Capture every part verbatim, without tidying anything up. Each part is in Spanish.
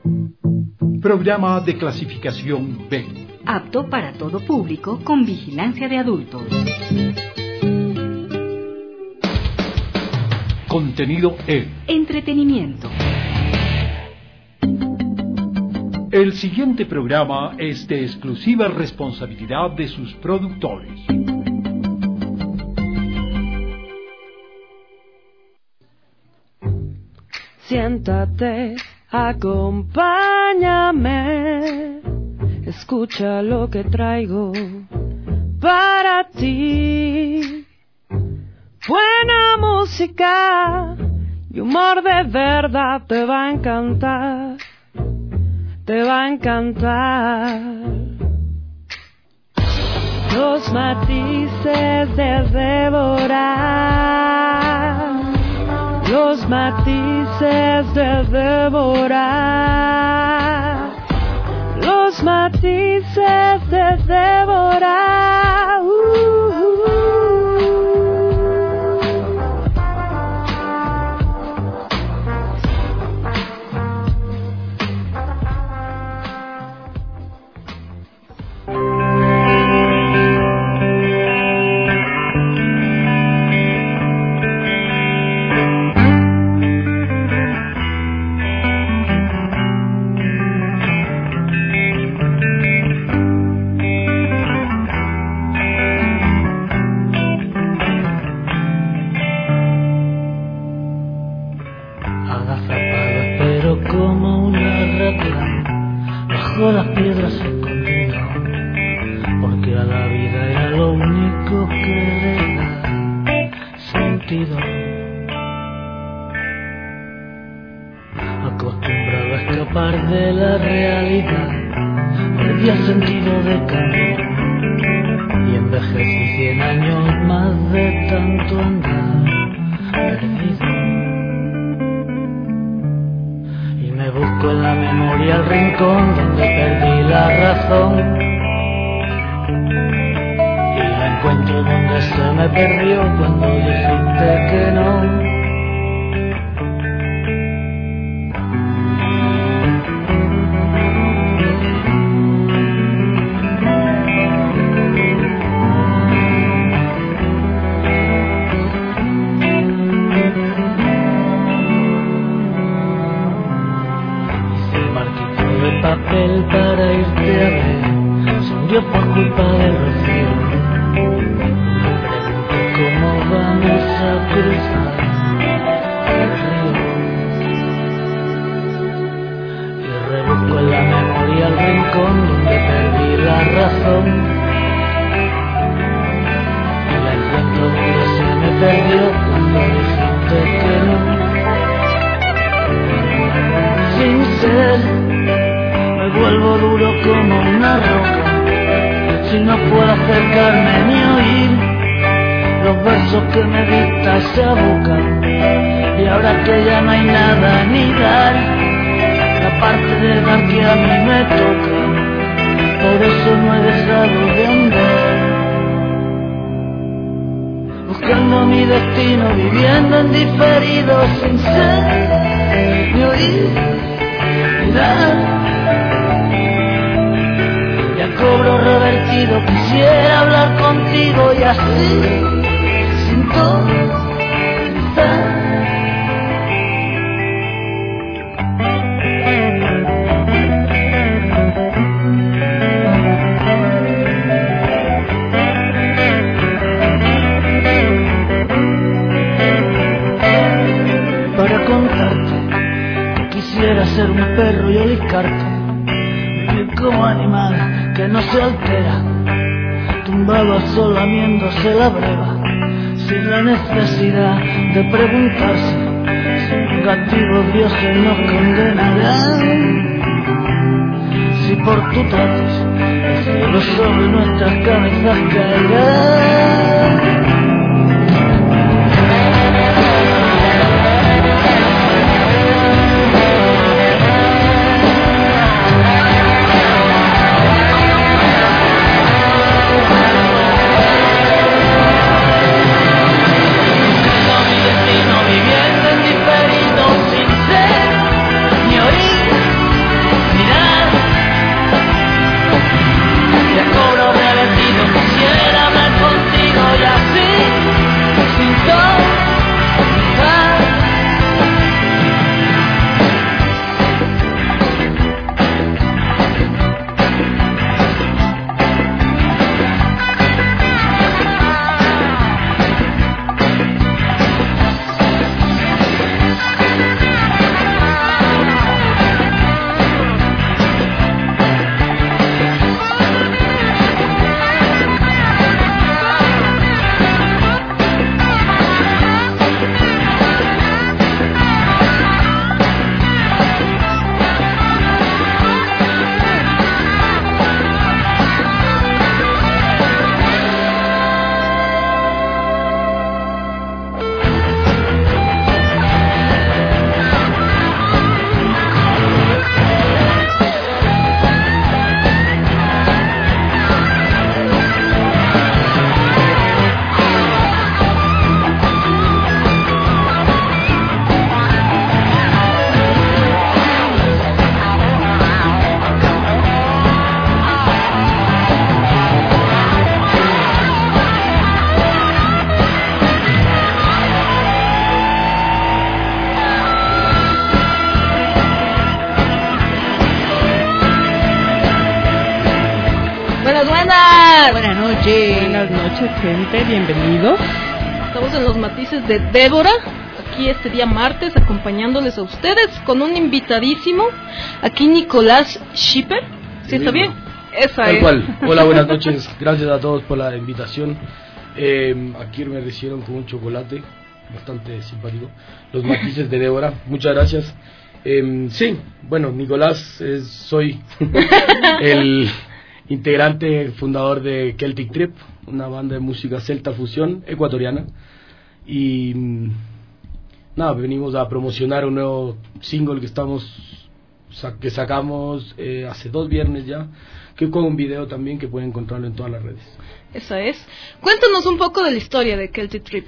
Programa de clasificación B. Apto para todo público con vigilancia de adultos. Contenido E. Entretenimiento. El siguiente programa es de exclusiva responsabilidad de sus productores. Siéntate, acompáñame, escucha lo que traigo para ti. Buena música y humor de verdad te va a encantar, te va a encantar. Los matices de devorar, los matices de devorar, los matices de devorar. Uh, uh. Las piedras escondido, porque a la vida era lo único que le da sentido. Acostumbrado a escapar de la realidad, perdía sentido de camino y envejecí cien años más de tanto andar perdido. Me busco en la memoria el rincón donde perdí la razón y la encuentro donde se me perdió cuando dijiste que no. Papel para irte a ver, se hundió por culpa del rocío. Me pregunto cómo vamos a cruzar el río. Y rebusco en la memoria el rincón donde perdí la razón y la encuentro donde se me perdió cuando dijiste que no. Sin ser me vuelvo duro como una roca, si no puedo acercarme ni oír los versos que me dicta esa boca. Y ahora que ya no hay nada ni dar, la parte de dar que a mí me toca, por eso no he dejado de andar, buscando mi destino, viviendo en diferido, sin ser ni oír ni dar. Cobro revertido, quisiera hablar contigo y así sintonizar. Para contarte que quisiera ser un perro y oliscarte, vivir como animal que no se altera, tumbado al sol lamiéndose la breva, sin la necesidad de preguntarse si negativos dioses nos condenarán. Si por tu trates el cielo sobre nuestras cabezas caerá. Viviendo en diferido sin ser ni oír noches. Buenas noches, gente, bienvenidos. Estamos en los matices de Débora, aquí este día martes, acompañándoles a ustedes con un invitadísimo, aquí Nicolás Schipper. ¿Sí está bien? Esa Tal es. cual. Hola, buenas noches, gracias a todos por la invitación. Eh, aquí me recibieron con un chocolate bastante simpático, los matices de Débora, muchas gracias. Eh, sí, bueno, Nicolás, es, soy el integrante fundador de Celtic Trip, una banda de música celta fusión ecuatoriana, y nada, venimos a promocionar un nuevo single que estamos que sacamos eh, hace dos viernes ya, que con un video también que pueden encontrarlo en todas las redes. Esa es. Cuéntanos un poco de la historia de Celtic Trip.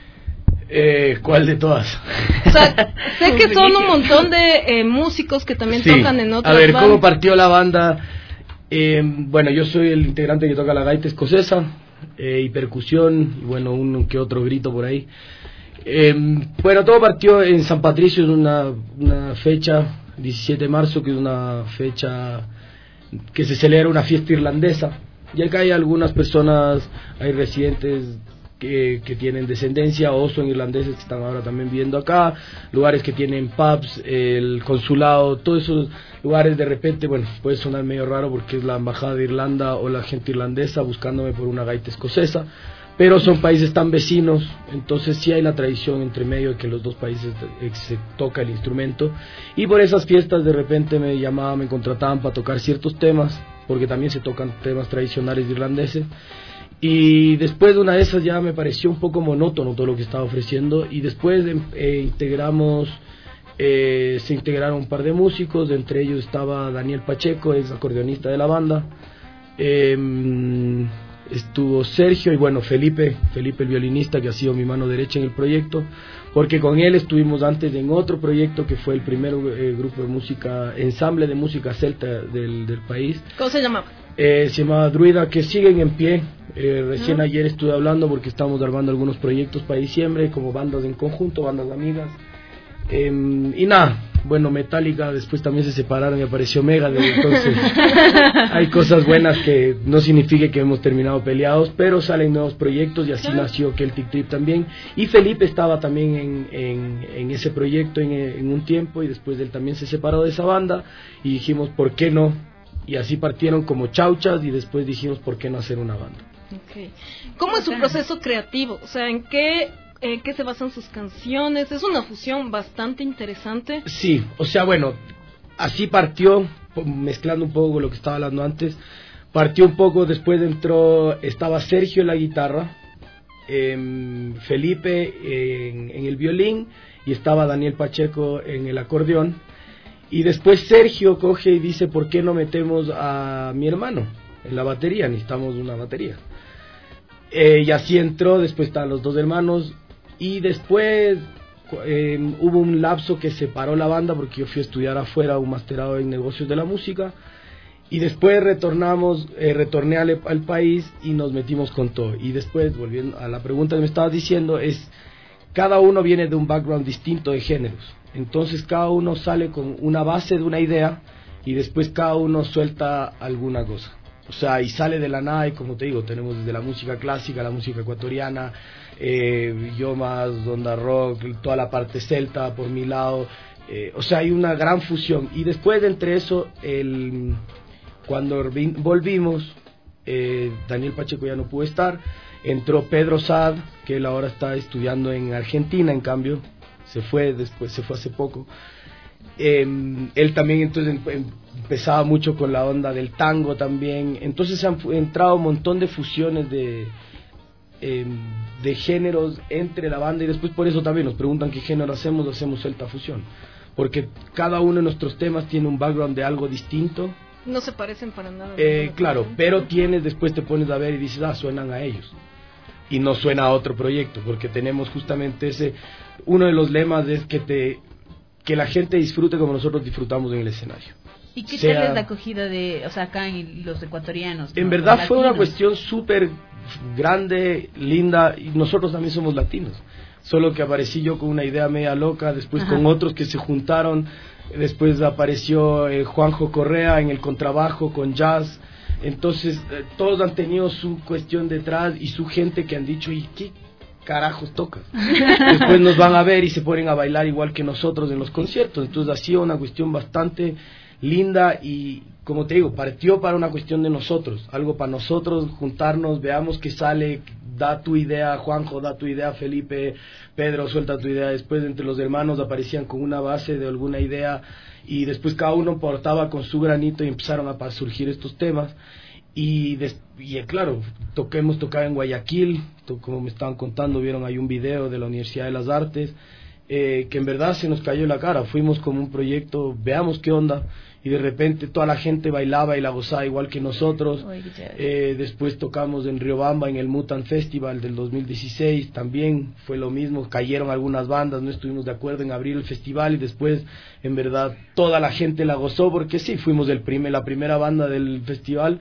Eh, ¿Cuál de todas? O sea, sé que son un montón de eh, músicos que también sí. tocan en otras bandas. A ver, bandas. ¿cómo partió la banda? Eh, bueno, yo soy el integrante que toca la gaita escocesa eh, y percusión, y bueno, uno que otro grito por ahí. Eh, bueno, todo partió en San Patricio, en una, una fecha, diecisiete de marzo, que es una fecha que se celebra una fiesta irlandesa. Y acá hay algunas personas, hay residentes que, que tienen descendencia o son irlandeses que están ahora también viviendo acá, lugares que tienen pubs, el consulado, todos esos lugares de repente, bueno, puede sonar medio raro porque es la embajada de Irlanda o la gente irlandesa buscándome por una gaita escocesa, pero son países tan vecinos, entonces sí hay la tradición entre medio de que los dos países se toca el instrumento, y por esas fiestas de repente me llamaban, me contrataban para tocar ciertos temas, porque también se tocan temas tradicionales irlandeses, y después de una de esas ya me pareció un poco monótono todo lo que estaba ofreciendo, y después eh, integramos, eh, se integraron un par de músicos, entre ellos estaba Daniel Pacheco, ex acordeonista de la banda, eh, estuvo Sergio y bueno, Felipe, Felipe el violinista, que ha sido mi mano derecha en el proyecto, porque con él estuvimos antes en otro proyecto que fue el primer eh, grupo de música, ensamble de música celta del, del país. ¿Cómo se llamaba? Eh, se llamaba Druida, que siguen en pie. Eh, recién ¿No? ayer estuve hablando porque estamos armando algunos proyectos para diciembre, como bandas en conjunto, bandas amigas. Eh, y nada, bueno, Metallica después también se separaron y apareció Megadeth, entonces hay cosas buenas que no significa que hemos terminado peleados, pero salen nuevos proyectos y así nació Celtic Trip también. Y Felipe estaba también en, en, en ese proyecto en, en un tiempo, y después él también se separó de esa banda y dijimos, ¿por qué no? Y así partieron como chauchas y después dijimos, ¿por qué no hacer una banda? Okay. ¿Cómo es su proceso creativo? O sea, ¿en qué... ¿En qué se basan sus canciones? Es una fusión bastante interesante. Sí, o sea, bueno, así partió, mezclando un poco con lo que estaba hablando antes, partió un poco, después entró, estaba Sergio en la guitarra, eh, Felipe en, en el violín, y estaba Daniel Pacheco en el acordeón, y después Sergio coge y dice, ¿por qué no metemos a mi hermano en la batería? Necesitamos una batería. Eh, y así entró, después estaban los dos hermanos, y después eh, hubo un lapso que separó la banda porque yo fui a estudiar afuera un masterado en negocios de la música, y después retornamos, eh, retorné al, al país y nos metimos con todo. Y después, volviendo a la pregunta que me estabas diciendo, es cada uno viene de un background distinto de géneros, entonces cada uno sale con una base de una idea y después cada uno suelta alguna cosa. O sea, y sale de la nada, y como te digo, tenemos desde la música clásica, la música ecuatoriana, eh, yo más onda rock, toda la parte celta por mi lado, eh, o sea, hay una gran fusión. Y después de entre eso, el, cuando volvimos, eh, Daniel Pacheco ya no pudo estar, entró Pedro Saad, que él ahora está estudiando en Argentina, en cambio, se fue después, se fue hace poco. Eh, él también entonces empezaba mucho con la onda del tango también, entonces se han entrado un montón de fusiones de eh, de géneros entre la banda, y después por eso también nos preguntan qué género hacemos, hacemos celta fusión, porque cada uno de nuestros temas tiene un background de algo distinto, no se parecen para nada. Eh, claro, pero tienes, después te pones a ver y dices, ah, suenan a ellos, y no suena a otro proyecto, porque tenemos justamente ese, uno de los lemas es que te que la gente disfrute como nosotros disfrutamos en el escenario. ¿Y qué sea, tal es la acogida de, o sea, acá en los ecuatorianos? En ¿no? verdad los fue una latinos. cuestión súper grande, linda, y nosotros también somos latinos, solo que aparecí yo con una idea media loca, después Ajá. con otros que se juntaron, después apareció eh, Juanjo Correa en el contrabajo con jazz, Entonces, eh, todos han tenido su cuestión detrás y su gente que han dicho, ¿y qué carajos tocas? Después nos van a ver y se ponen a bailar igual que nosotros en los conciertos. Entonces, ha sido una cuestión bastante linda y, como te digo, partió para una cuestión de nosotros, algo para nosotros, juntarnos, veamos qué sale, da tu idea, Juanjo, da tu idea, Felipe, Pedro, suelta tu idea. Después, entre los hermanos aparecían con una base de alguna idea y después cada uno aportaba con su granito y empezaron a surgir estos temas. Y, des, y claro, toqué, hemos tocado en Guayaquil, to, como me estaban contando, vieron ahí un video de la Universidad de las Artes, eh, que en verdad se nos cayó la cara. Fuimos como un proyecto, veamos qué onda, y de repente toda la gente bailaba y la gozaba igual que nosotros. Eh, después tocamos en Riobamba en el Mutant Festival del dos mil dieciséis, también fue lo mismo, cayeron algunas bandas, no estuvimos de acuerdo en abrir el festival y después en verdad toda la gente la gozó porque sí, fuimos el primer, la primera banda del festival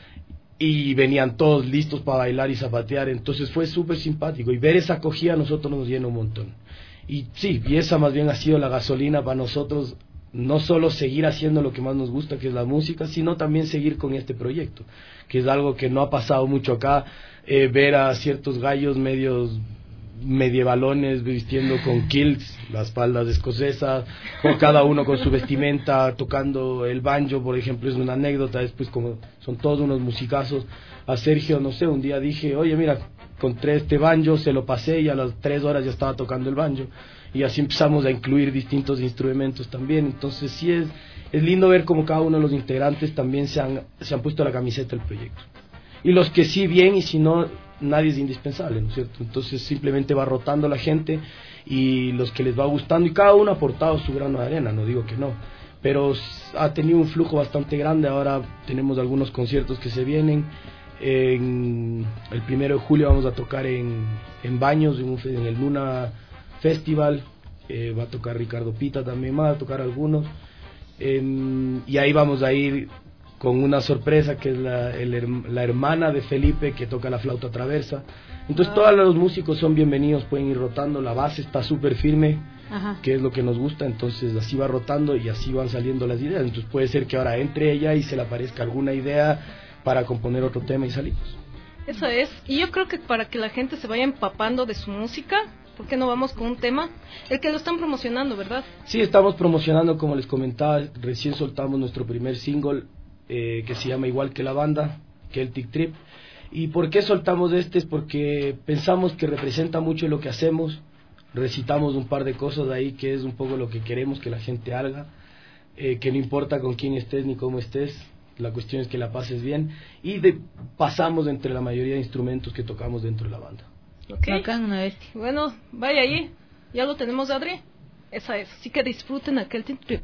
y venían todos listos para bailar y zapatear, entonces fue súper simpático y ver esa acogida a nosotros nos llena un montón. Y sí, y esa más bien ha sido la gasolina para nosotros, no solo seguir haciendo lo que más nos gusta, que es la música, sino también seguir con este proyecto, que es algo que no ha pasado mucho acá, eh, ver a ciertos gallos medios medievalones vistiendo con kilts, las faldas escocesas, con cada uno con su vestimenta, tocando el banjo, por ejemplo, es una anécdota. Después, como son todos unos musicazos, a Sergio, no sé, un día dije, oye, mira, encontré este banjo, se lo pasé y a las tres horas ya estaba tocando el banjo. Y así empezamos a incluir distintos instrumentos también. Entonces sí es, es lindo ver cómo cada uno de los integrantes también se han, se han puesto la camiseta del proyecto. Y los que sí bien y si no, nadie es indispensable, ¿no es cierto? Entonces simplemente va rotando la gente y los que les va gustando, y cada uno ha aportado su grano de arena, no digo que no, pero ha tenido un flujo bastante grande. Ahora tenemos algunos conciertos que se vienen. En el primero de julio vamos a tocar en, en Baños, en, un, en el Luna Festival, eh, va a tocar Ricardo Pita también, va a tocar algunos, eh, y ahí vamos a ir con una sorpresa que es la, el, la hermana de Felipe que toca la flauta traversa. Entonces ah. todos los músicos son bienvenidos, pueden ir rotando, la base está súper firme. Ajá. Que es lo que nos gusta, entonces así va rotando y así van saliendo las ideas. Entonces puede ser que ahora entre ella y se le aparezca alguna idea para componer otro tema y salimos. Eso es, y yo creo que para que la gente se vaya empapando de su música, ¿por qué no vamos con un tema? El que lo están promocionando, ¿verdad? Sí, estamos promocionando, como les comentaba, recién soltamos nuestro primer single, eh, que se llama igual que la banda, Celtic Trip. ¿Y por qué soltamos este? Es porque pensamos que representa mucho lo que hacemos, recitamos un par de cosas ahí que es un poco lo que queremos que la gente haga, eh, que no importa con quién estés ni cómo estés, la cuestión es que la pases bien, y de, pasamos entre la mayoría de instrumentos que tocamos dentro de la banda. Okay. Bacán, una bestia. Bueno, vaya allí, ya lo tenemos, Adri. Esa es, así que disfruten aquel trip.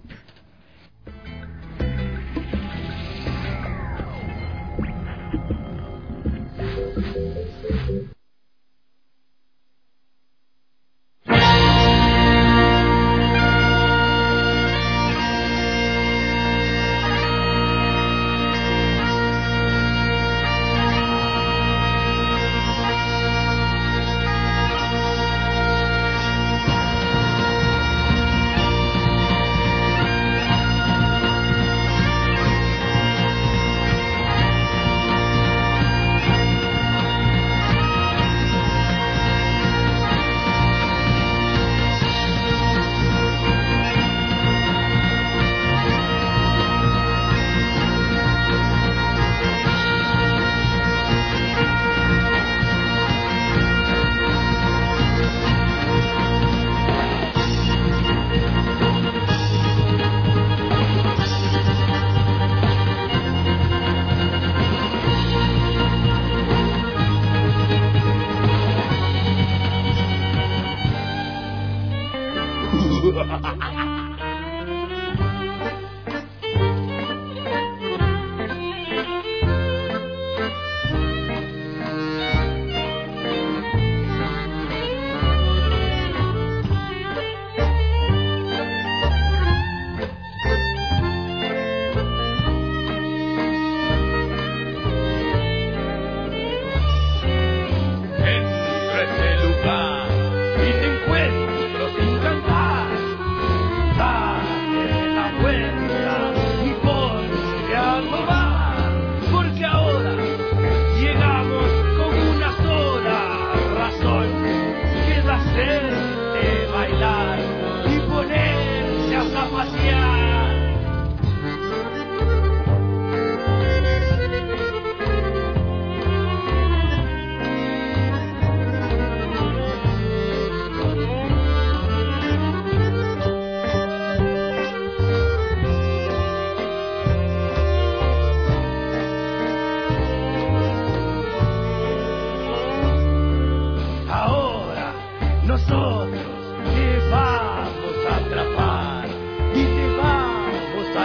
Thank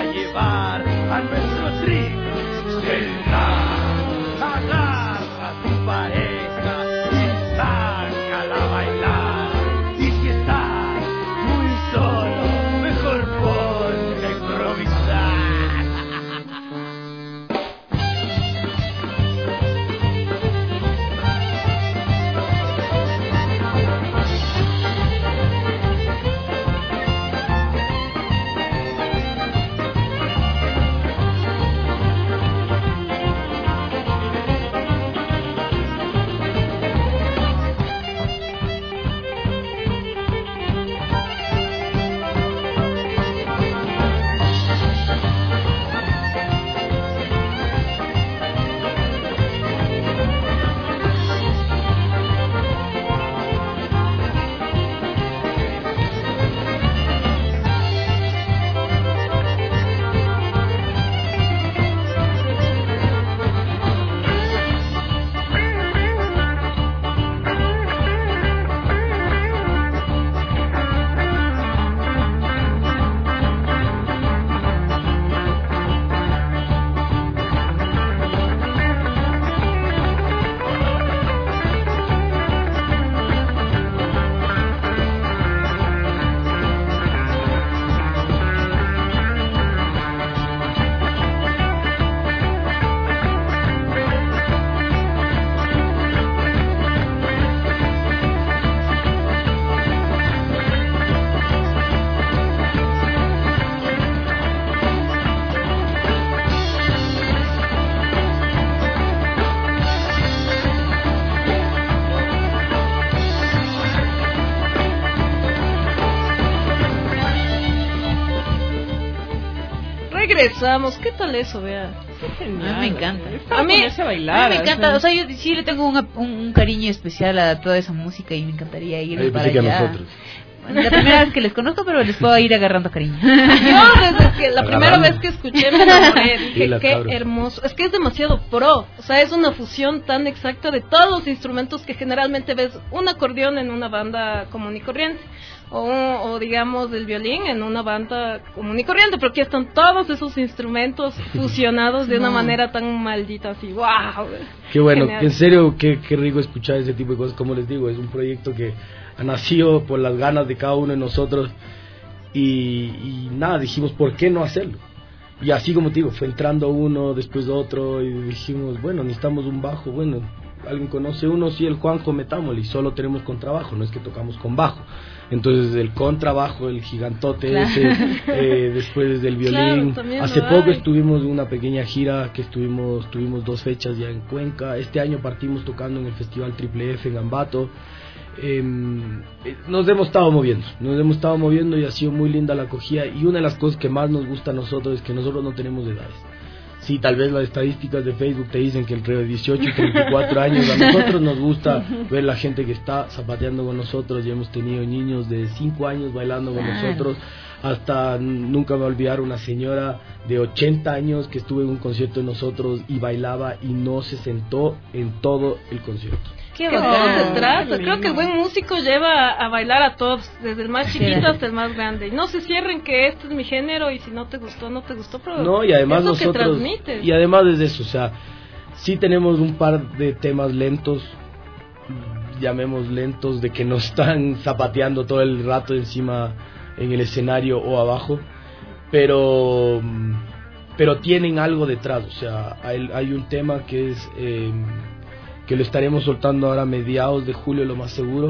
llevar a nuestro trigo. Celda, agarra a tu pareja y sácala a bailar. Y si estás muy solo, mejor ponte a improvisar. Regresamos, ¿qué tal eso, vea? Genial. A mí me encanta. A mí, a bailar, a mí me encanta, o sea, yo sí le tengo una, un, un cariño especial a toda esa música y me encantaría ir Ay, para allá. allá. A nosotros. Bueno, la primera vez que les conozco, pero les puedo ir agarrando cariño. Yo desde que la primera vez que escuché me enamoré, dije, la qué cabra. hermoso. Es que es demasiado pro, o sea, es una fusión tan exacta de todos los instrumentos que generalmente ves un acordeón en una banda común y corriente, o, o digamos el violín en una banda común y corriente, pero aquí están todos esos instrumentos fusionados de una No. manera tan maldita, así, wow. Qué bueno, Genial. en serio, qué, qué rico escuchar ese tipo de cosas. Como les digo, es un proyecto que ha nacido por las ganas de cada uno de nosotros y, y nada, dijimos, ¿por qué no hacerlo? Y así como te digo, fue entrando uno después de otro y dijimos, bueno, necesitamos un bajo, bueno, alguien conoce uno, sí, el Juanjo, metámosle, y solo tenemos contrabajo, no es que tocamos con bajo. Entonces el contrabajo, el gigantote Claro. ese, eh, después del violín. Claro, también Hace lo poco hay. estuvimos en una pequeña gira que estuvimos, tuvimos dos fechas ya en Cuenca. Este año partimos tocando en el Festival Triple F en Ambato. Eh, nos hemos estado moviendo, nos hemos estado moviendo y ha sido muy linda la acogida. Y una de las cosas que más nos gusta a nosotros es que nosotros no tenemos edades. Sí, tal vez las estadísticas de Facebook te dicen que entre dieciocho y treinta y cuatro años, a nosotros nos gusta ver la gente que está zapateando con nosotros. Ya hemos tenido niños de cinco años bailando con Claro. nosotros, hasta nunca me voy a olvidar una señora de ochenta años que estuvo en un concierto de nosotros y bailaba y no se sentó en todo el concierto. Qué ¿Qué bacán. se trata? Creo que el buen músico lleva a bailar a todos, desde el más Sí. chiquito hasta el más grande. Y no se cierren que este es mi género y si no te gustó, no te gustó, pero No, y además es lo que nosotros, transmites. y además de eso, o sea, sí tenemos un par de temas lentos, llamemos lentos, de que no están zapateando todo el rato encima en el escenario o abajo, pero pero tienen algo detrás. O sea, hay, hay un tema que es eh, que lo estaremos soltando ahora a mediados de julio, lo más seguro,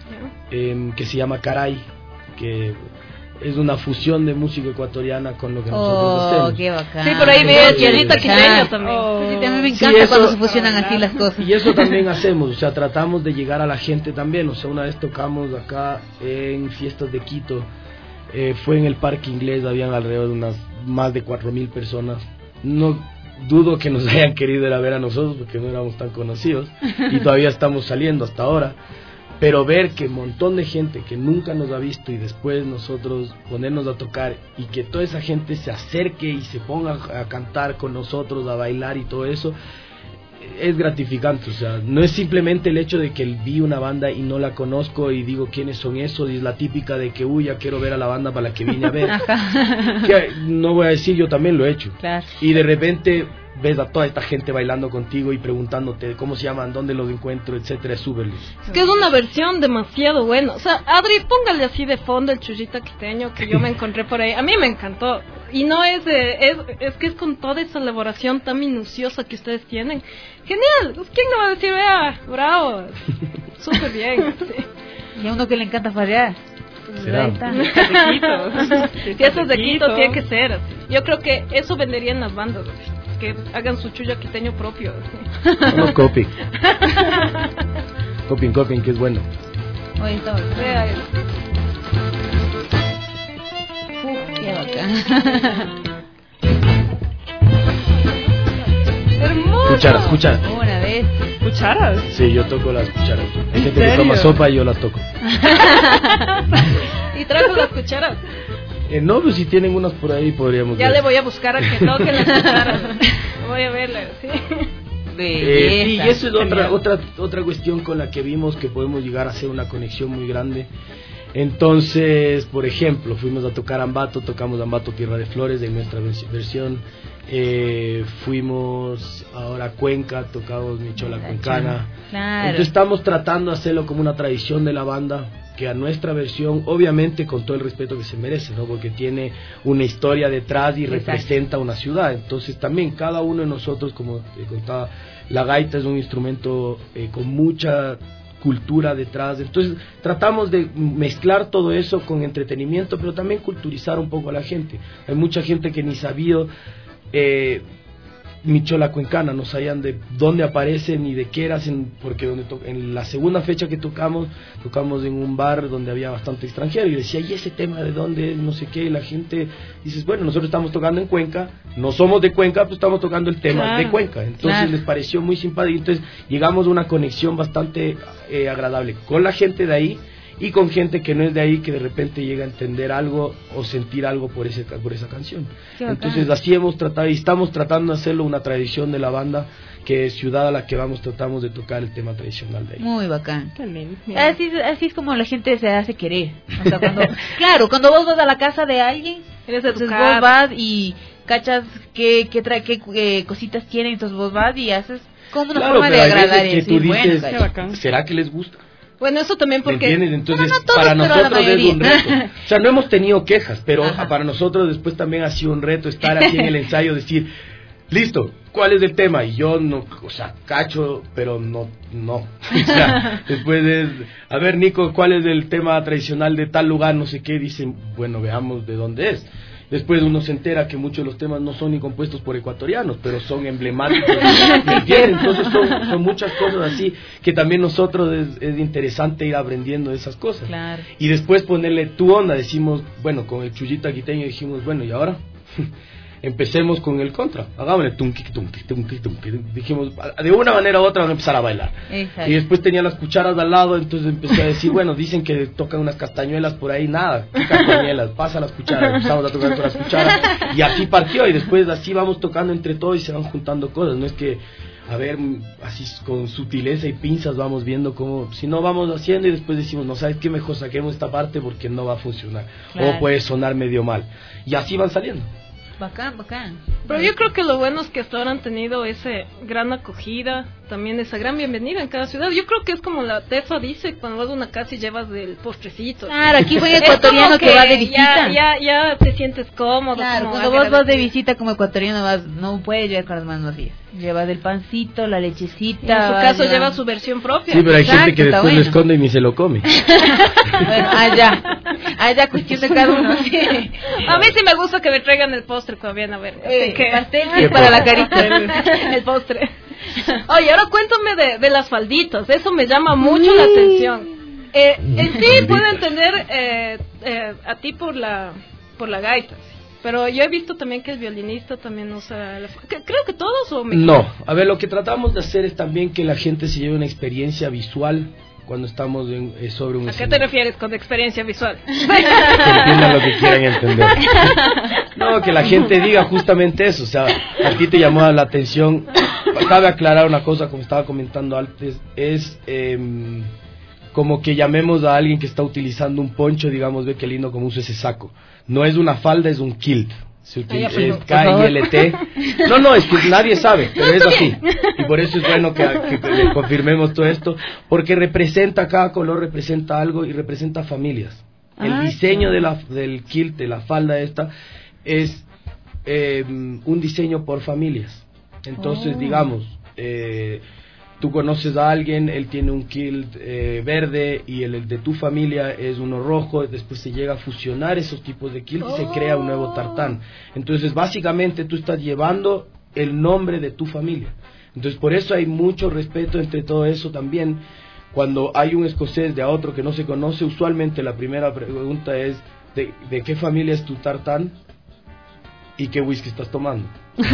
eh, que se llama Caray, que es una fusión de música ecuatoriana con lo que nosotros Oh, hacemos. qué bacán. Sí, por ahí vi a Tierrita Quimeño también. Oh. Sí, también me Sí, encanta eso- cuando se fusionan así las cosas. Y eso también hacemos, o sea, tratamos de llegar a la gente también. O sea, una vez tocamos acá en fiestas de Quito, eh, fue en el Parque Inglés, habían alrededor de unas más de cuatro mil personas. No dudo que nos hayan querido ir a ver a nosotros porque no éramos tan conocidos y todavía estamos saliendo hasta ahora. Pero ver que un montón de gente que nunca nos ha visto y después nosotros ponernos a tocar y que toda esa gente se acerque y se ponga a cantar con nosotros, a bailar y todo eso, es gratificante, o sea, no es simplemente el hecho de que vi una banda y no la conozco y digo quiénes son esos, y es la típica de que, uy, ya quiero ver a la banda para la que vine a ver. Que no voy a decir, yo también lo he hecho. Claro. Y de repente ves a toda esta gente bailando contigo y preguntándote cómo se llaman, dónde los encuentro, etcétera, es súper lindo. Es que es una versión demasiado buena. O sea, Adri, póngale así de fondo el chullita quiteño que yo me encontré por ahí. A mí me encantó. Y no es, de, es, es que es con toda esa elaboración tan minuciosa que ustedes tienen. Genial. ¿Quién no va a decir, vea, bravo? Súper bien. Sí. Y a uno que le encanta fallar. ¿Será? Ahí está. Si eso es de Quito, tiene que ser así. Yo creo que eso vendería en las bandas, así, que hagan su chulla quiteño propio. Así. No copy. Coping, coping, que es bueno. Oye, está bacán. Vea eso. Uf, qué bacán. Hermoso. Cucharas, cucharas. Una vez. ¿Cucharas? Sí, yo toco las cucharas. Hay ¿En gente que serio? toma sopa y yo las toco. Y trajo las cucharas. Eh, no, pues si tienen unas por ahí podríamos Ya ver. le voy a buscar a que toquen las cucharas. Voy a verla, sí. Eh, sí, y eso es otra, Genial. otra otra cuestión con la que vimos que podemos llegar a hacer una conexión muy grande. Entonces, por ejemplo, fuimos a tocar Ambato, tocamos Ambato Tierra de Flores en nuestra vers- versión. Eh, fuimos ahora a Cuenca, tocamos Michola La Cuencana. Claro. Entonces estamos tratando de hacerlo como una tradición de la banda, que a nuestra versión, obviamente con todo el respeto que se merece, ¿no? Porque tiene una historia detrás y Exacto. representa una ciudad. Entonces también cada uno de nosotros, como te contaba, la gaita es un instrumento eh, con mucha cultura detrás. Entonces tratamos de mezclar todo eso con entretenimiento, pero también culturizar un poco a la gente. Hay mucha gente que ni sabía eh, Michola Cuencana, no sabían de dónde aparece ni de qué eras, en, porque donde to- en la segunda fecha que tocamos, tocamos en un bar donde había bastante extranjero y decía, ¿y ese tema de dónde es? No sé qué, y la gente dices, bueno, nosotros estamos tocando en Cuenca, no somos de Cuenca, pues estamos tocando el tema Claro, de Cuenca, entonces claro. les pareció muy simpático, entonces llegamos a una conexión bastante eh, agradable con la gente de ahí y con gente que no es de ahí, que de repente llega a entender algo o sentir algo por ese por esa canción. Qué bacán. Entonces así hemos tratado y estamos tratando de hacerlo una tradición de la banda, que es ciudad a la que vamos tratamos de tocar el tema tradicional de ahí. Muy bacán. Qué lindo. Así, es- así es como la gente se hace querer. O sea, cuando, claro, cuando vos vas a la casa de alguien, Eres entonces educado. vos vas y cachas qué, qué, trae, qué eh, cositas tienen, entonces vos vas y haces como una Claro, forma de pero hay agradar veces y que tú decir, bueno, dices, qué cacha. bacán. ¿será que les gusta? Bueno, eso también ¿Me porque... entiendes? Entonces, No, no todos, para pero la nosotros es mayoría. un reto. O sea, no hemos tenido quejas, pero Ajá. para nosotros después también ha sido un reto estar aquí en el ensayo, decir, listo, ¿cuál es el tema? Y yo no, o sea, cacho, pero no, no. O sea, después es, a ver, Nico, ¿cuál es el tema tradicional de tal lugar? No sé qué, dicen, bueno, veamos de dónde es. Después uno se entera que muchos de los temas no son ni compuestos por ecuatorianos, pero son emblemáticos. ¿Me entiendes? Entonces son, son muchas cosas así que también nosotros es, es interesante ir aprendiendo de esas cosas. Claro. Y después ponerle tu onda, decimos, bueno, con el chullita quiteño dijimos, bueno, ¿y ahora? Empecemos con el contra, hagámosle tunqui, tunqui, tunqui, tunqui. Dijimos, de una manera u otra van a empezar a bailar. Exacto. Y después tenía las cucharas al lado, entonces empecé a decir, bueno, dicen que tocan unas castañuelas por ahí, nada, ¿qué castañuelas? Pasa las cucharas, empezamos a tocar con las cucharas, y así partió, y después así vamos tocando entre todos y se van juntando cosas, no es que, a ver, así con sutileza y pinzas vamos viendo cómo, si no vamos haciendo y después decimos, no, ¿sabes qué? Mejor saquemos esta parte porque no va a funcionar, Claro. o puede sonar medio mal, y así van saliendo. Bacán, bacán. Pero yo creo que lo bueno es que hasta ahora han tenido esa gran acogida, también esa gran bienvenida en cada ciudad. Yo creo que es como la Tefa dice, cuando vas a una casa y llevas del postrecito. Claro, aquí fue Es ecuatoriano como que, va de visita. Ya, ya, ya te sientes cómodo. Claro, como cuando vos vas de agradecido. visita como ecuatoriano vas, no puedes llevar con las manos vacías. Llevas el pancito, la lechecita. Y en su vas caso llevando- lleva su versión propia. Sí, pero hay Exacto, gente que está después lo bueno. esconde y ni se lo come. Bueno, allá. Allá cuestión de cada uno. Sí. A mí sí me gusta que me traigan el postre cuando vienen a ver. Eh, que pastel ¿Qué para la postre? carita. el postre. Oye, ahora cuéntame de, de las falditas. Eso me llama mucho la atención. Eh, en sí puedo entender eh, eh, a ti por la por la gaita, pero yo he visto también que el violinista también usa la, que- creo que todos o me No, a ver, lo que tratamos de hacer es también que la gente se lleve una experiencia visual cuando estamos en- eh, sobre un ¿A qué te escenario. refieres con experiencia visual? Que entiendan lo que quieran entender. No, que la gente diga justamente eso, o sea, a ti te llamó la atención, cabe aclarar una cosa, como estaba comentando antes, es eh, como que llamemos a alguien que está utilizando un poncho, digamos, ve qué lindo como usa ese saco. No es una falda, es un kilt. Se utiliza, Ay, es K I L T. No, no, es que nadie sabe, pero es así. Y por eso es bueno que, que, que confirmemos todo esto, porque representa, cada color representa algo y representa familias. El Ah, diseño sí. de la, del kilt, de la falda esta, es eh, un diseño por familias. Entonces, Oh. digamos, eh, tú conoces a alguien, él tiene un kilt eh, verde y el, el de tu familia es uno rojo, después se llega a fusionar esos tipos de kilt y se crea un nuevo tartán. Entonces, básicamente tú estás llevando el nombre de tu familia. Entonces, por eso hay mucho respeto entre todo eso también. Cuando hay un escocés de a otro que no se conoce, usualmente la primera pregunta es ¿de, de qué familia es tu tartán? ¿Y qué whisky estás tomando?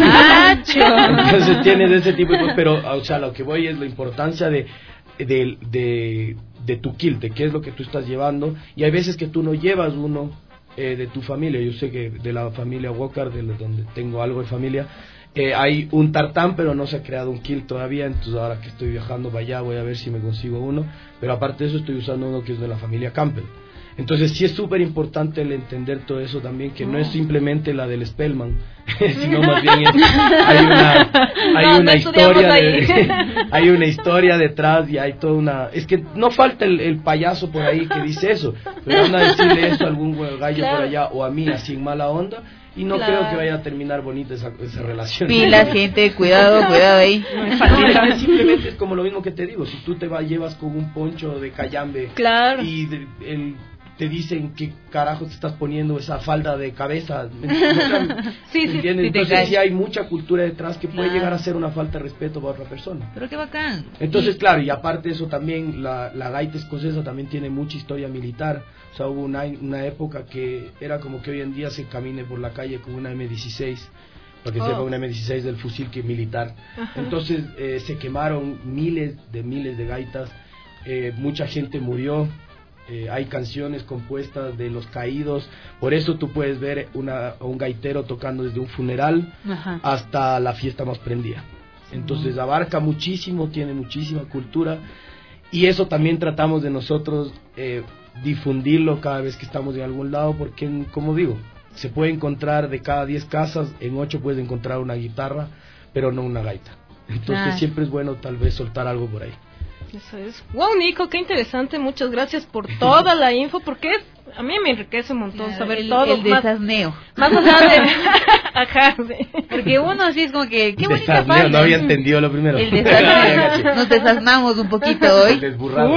Ah, cho. Entonces tienes ese tipo de cosas, pero o sea, lo que voy es la importancia de, de, de, de tu kilt, de qué es lo que tú estás llevando, y hay veces que tú no llevas uno eh, de tu familia. Yo sé que de la familia Walker, de la, donde tengo algo de familia, eh, hay un tartán, pero no se ha creado un kilt todavía, entonces ahora que estoy viajando para allá voy a ver si me consigo uno, pero aparte de eso estoy usando uno que es de la familia Campbell. Entonces sí es súper importante el entender todo eso también, que no es simplemente la del Spellman, sino más bien es, hay una, hay No, una no estudiamos historia ahí. de, hay una historia detrás y hay toda una, es que no falta el, el payaso por ahí que dice eso, pero van a decirle eso a algún gallo Claro. por allá o a mí así en mala onda y no Claro. creo que vaya a terminar bonita esa, esa relación. Pilas, gente, cuidado, cuidado ahí. No, es que simplemente es como lo mismo que te digo, si tú te vas, llevas con un poncho de cayambe Claro. y de- el, te dicen qué carajo te estás poniendo esa falda de cabeza, ¿me Sí, sí, entiendes? sí te Entonces cae. sí hay mucha cultura detrás que puede Claro. llegar a ser una falta de respeto para otra persona. Pero qué bacán. Entonces, claro, y aparte de eso también, la, la gaita escocesa también tiene mucha historia militar. O sea, hubo una, una época que era como que hoy en día se camine por la calle con una eme dieciséis, para que Oh. sepa, una eme dieciséis del fusil que es militar. Ajá. Entonces, eh, se quemaron miles de miles de gaitas, eh, mucha gente murió. Eh, hay canciones compuestas de los caídos, por eso tú puedes ver una, a un gaitero tocando desde un funeral Ajá. hasta la fiesta más prendida. Entonces abarca muchísimo, tiene muchísima cultura y eso también tratamos de nosotros eh, difundirlo cada vez que estamos en algún lado, porque como digo, se puede encontrar de cada diez casas, en ocho puedes encontrar una guitarra, pero no una gaita. Entonces Ah. siempre es bueno tal vez soltar algo por ahí. Eso es. Wow, Nico, qué interesante. Muchas gracias por toda la info, porque es, a mí me enriquece un montón Claro, saber el, todo. el más, desasneo. más allá de... Ajá, sí. Porque uno así es como que, qué bonita Desasneo, falda. no había entendido lo primero. El desasneo. Nos desasnamos un poquito hoy. Desburrado.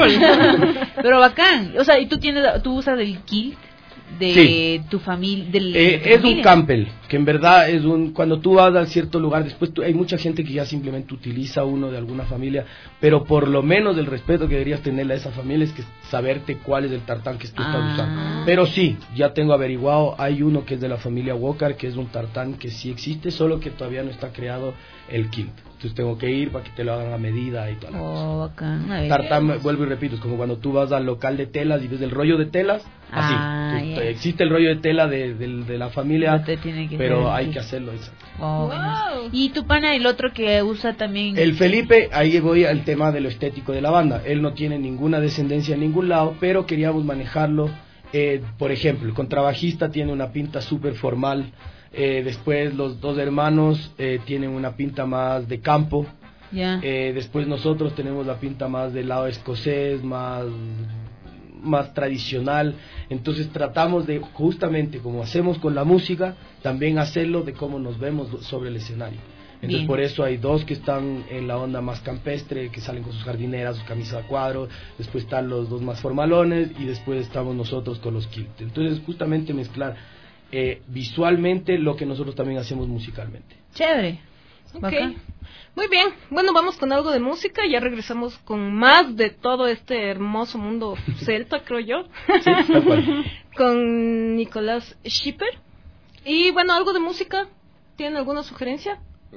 Pero bacán. O sea, y tú tienes, tú usas el kilt de Sí. tu familia. Del, Eh, de tu es un familia. Campbell, que en verdad es un, cuando tú vas a cierto lugar, después tú- hay mucha gente que ya simplemente utiliza uno de alguna familia, pero por lo menos el respeto que deberías tenerle a esa familia es que saberte cuál es el tartán que tú estás Ah. usando. Pero sí, ya tengo averiguado, hay uno que es de la familia Walker, que es un tartán que sí existe, solo que todavía no está creado el kilt. Entonces tengo que ir para que te lo hagan a medida y toda la cosa. Oh, bacán. A ver. Tartán, vuelvo y repito, es como cuando tú vas al local de telas y ves el rollo de telas, así. Ah, Tú- ya. Existe el rollo de tela de, de- de la familia, No te tiene que pero ser hay así. que hacerlo. Exacto. Oh, Wow. bueno. Y tu pana, el otro que usa también. El Felipe, ahí voy al tema de lo estético de la banda. Él no tiene ninguna descendencia en ningún lado, pero queríamos manejarlo. Eh, por ejemplo, el contrabajista tiene una pinta súper formal. Eh, después los dos hermanos eh, tienen una pinta más de campo. Ya. Eh, después nosotros tenemos la pinta más del lado escocés, más, más tradicional. Entonces tratamos de, justamente como hacemos con la música, también hacerlo de cómo nos vemos sobre el escenario. Entonces Bien. por eso hay dos que están en la onda más campestre, que salen con sus jardineras, sus camisas a cuadro. Después están los dos más formalones y después estamos nosotros con los kilt. Entonces justamente mezclar eh, visualmente lo que nosotros también hacemos musicalmente. Chévere. Ok. Bacán. Muy bien. Bueno, vamos con algo de música y ya regresamos con más de todo este hermoso mundo celta, creo yo. Sí, tal cual. Con Nicolás Schipper. Y bueno, algo de música. ¿Tienen alguna sugerencia?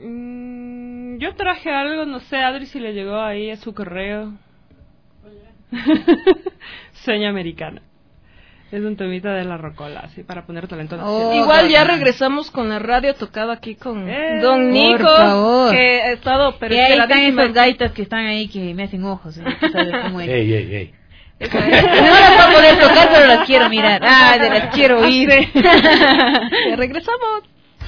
Mm, yo traje algo, no sé, Adri, si le llegó ahí a su correo. Sueño americana. Es un temita de la rocola, así, para poner talento nacional. Oh, Igual ya bacán. regresamos con la radio tocada aquí con Eh, Don Nico, por favor. que ha estado pero Y ahí están esperadísima. esas gaitas que están ahí que me hacen ojos. ¿eh? Tú sabes cómo es. Ey, ey, ey. Eso No es. las voy a poder tocar, pero las quiero mirar. Ah, de las quiero oír. Ya regresamos.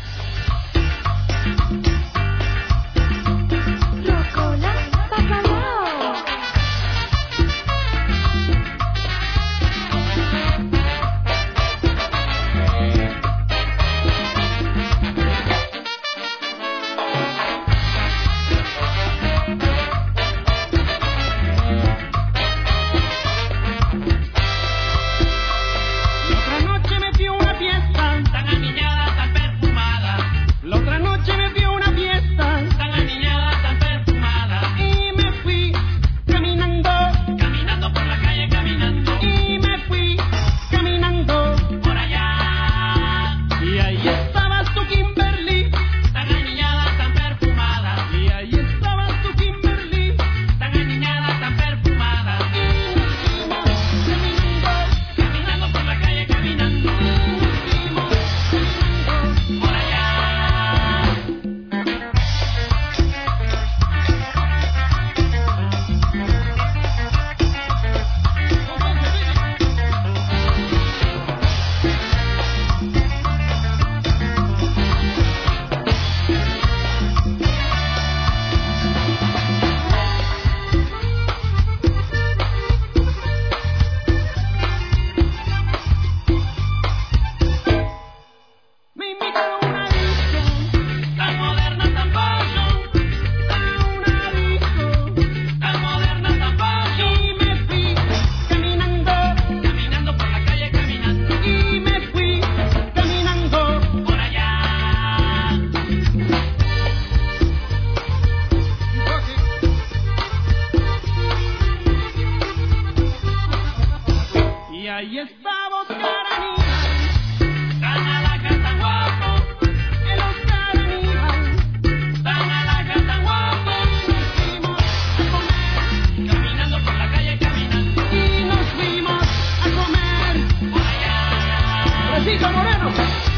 La otra noche me fui a una fiesta tan aniñada, tan perfumada. La otra noche me fui a una fiesta tan aniñada, tan perfumada. Y me fui caminando, caminando por la calle, caminando. Y me fui caminando por allá. Y ahí estabas tú, Kimberly, tan aniñada, tan perfumada. Y ahí estabas tú, Kimberly, tan aniñada, tan perfumada. Y nos fuimos caminando, caminando por la calle, caminando. Nos fuimos caminando por allá. Me invitaron a una disco tan moderna, tan fashion, a una disco tan moderna, tan fashion. Y me fui caminando, caminando por la calle, caminando. Y me fui caminando por allá. Y ahí estaba Oscar Aníbal, tan alaca, tan guapo, el Oscar Aníbal, tan alaca, tan guapo. Y nos fuimos a comer, caminando por la calle, caminando. Y nos fuimos a comer por allá. Francisco Moreno.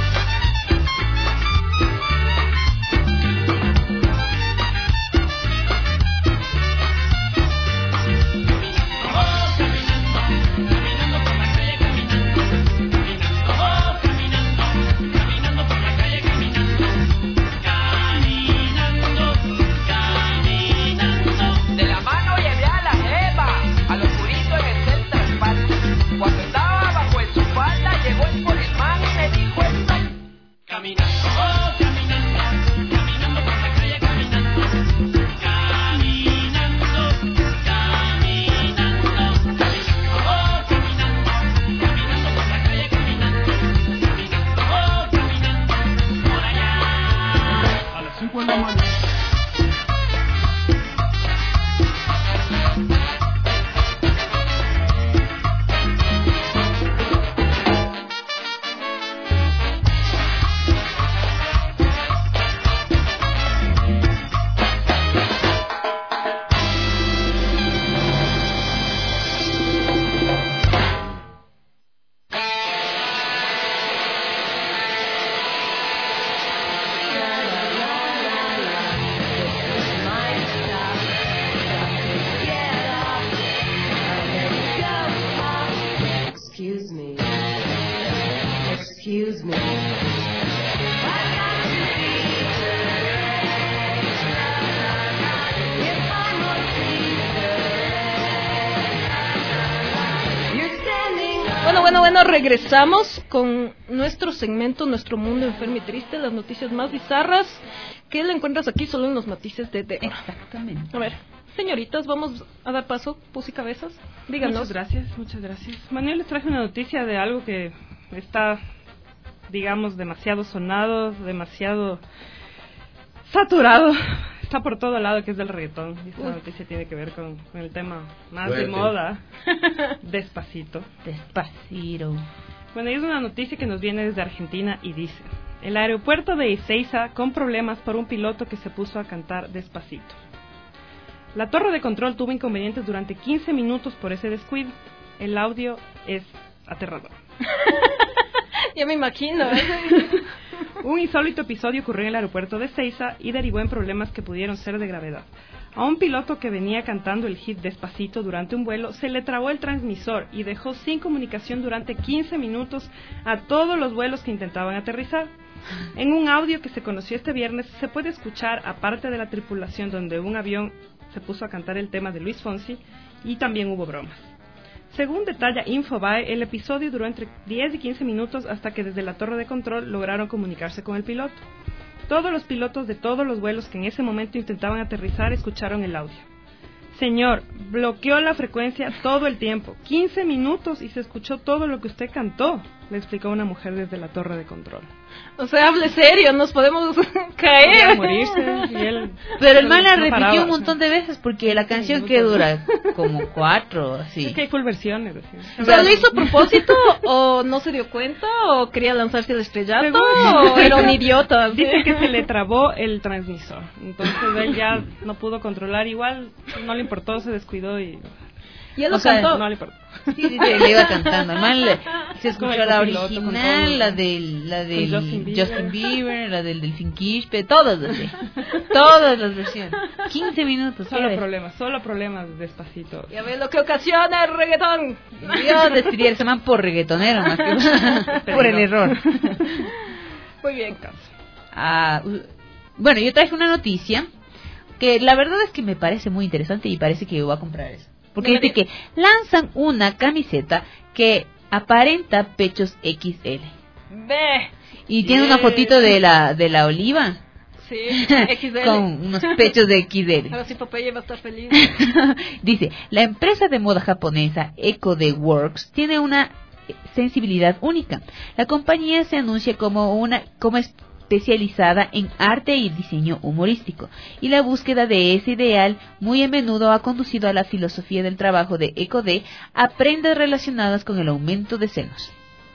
Oh, caminando, caminando por la calle, caminando. Caminando, oh, caminando, caminando por la calle, caminando. Caminando, caminando. De la mano llevé a la jeva, al oscurito en el Central Park. Cuando estaba bajo en su falda, llegó el policía y me dijo stop. Caminando, oh, caminando, caminando por la calle, caminando. Caminando, caminando. Caminando, oh, caminando, caminando por la calle, caminando. Caminando, oh, caminando por allá. A las cinco de la mañana. Excuse me. Excuse me. Bueno, bueno, bueno, regresamos con nuestro segmento, nuestro mundo enfermo y triste, las noticias más bizarras que le encuentras aquí solo en los matices de Débora. Exactamente. A ver, señoritas, vamos a dar paso, pus y cabezas. Díganos. Muchas gracias, muchas gracias. Manuel, les traje una noticia de algo que está, digamos, demasiado sonado, demasiado saturado. Está por todo lado, que es del reggaetón. Y esta Uy. noticia tiene que ver con, con el tema más Fuerte. de moda. Despacito. Despacito. Bueno, y es una noticia que nos viene desde Argentina y dice: el aeropuerto de Ezeiza con problemas por un piloto que se puso a cantar Despacito. La torre de control tuvo inconvenientes durante quince minutos por ese descuido. El audio es aterrador. Ya me imagino. ¿eh? Un insólito episodio ocurrió en el aeropuerto de Ezeiza y derivó en problemas que pudieron ser de gravedad. A un piloto que venía cantando el hit Despacito durante un vuelo se le trabó el transmisor y dejó sin comunicación durante quince minutos a todos los vuelos que intentaban aterrizar. En un audio que se conoció este viernes se puede escuchar, aparte de la tripulación donde un avión se puso a cantar el tema de Luis Fonsi, y también hubo bromas. Según detalla Infobae, el episodio duró entre diez y quince minutos hasta que desde la torre de control lograron comunicarse con el piloto. Todos los pilotos de todos los vuelos que en ese momento intentaban aterrizar escucharon el audio. Señor, bloqueó la frecuencia todo el tiempo, quince minutos y se escuchó todo lo que usted cantó, le explicó una mujer desde la torre de control. O sea, hable serio, nos podemos caer. Morirse, y él, Pero el man la no repitió paraba. un montón de veces porque la canción que dura como cuatro, así. Es que hay full versiones. Así. O sea, ¿lo hizo a propósito o no se dio cuenta o quería lanzarse al estrellato Seguro. o era un idiota? ¿sí? Dice que se le trabó el transmisor, entonces él ya no pudo controlar, igual no le importó, se descuidó y... Y él lo O sea, cantó. No le importó. Sí, sí, sí, le iba cantando. Además, le- se escuchó Con el la copiloto, con original, todo. la del, la del Con Justin, Justin Bieber. Bieber. la del Delfín Quispe, todas así. Todas las versiones. quince minutos. Solo ¿qué ves? problemas, solo problemas Despacito. Ya ves lo que ocasiona el reggaetón. Yo despidiera a ese man por reggaetonero más que por el error. Muy bien. Ah, u- bueno, yo traje una noticia que la verdad es que me parece muy interesante y parece que voy a comprar eso. Porque No me dice que lanzan una camiseta que aparenta pechos equis ele. Ve. Y tiene una fotito de la de la oliva Sí, equis ele. con unos pechos de equis ele. Ahora sí Popeye va a estar feliz. Dice, la empresa de moda japonesa Eco The Works tiene una sensibilidad única. La compañía se anuncia como una como especializada en arte y diseño humorístico, y la búsqueda de ese ideal muy a menudo ha conducido a la filosofía del trabajo de Eco D a prendas relacionadas con el aumento de senos.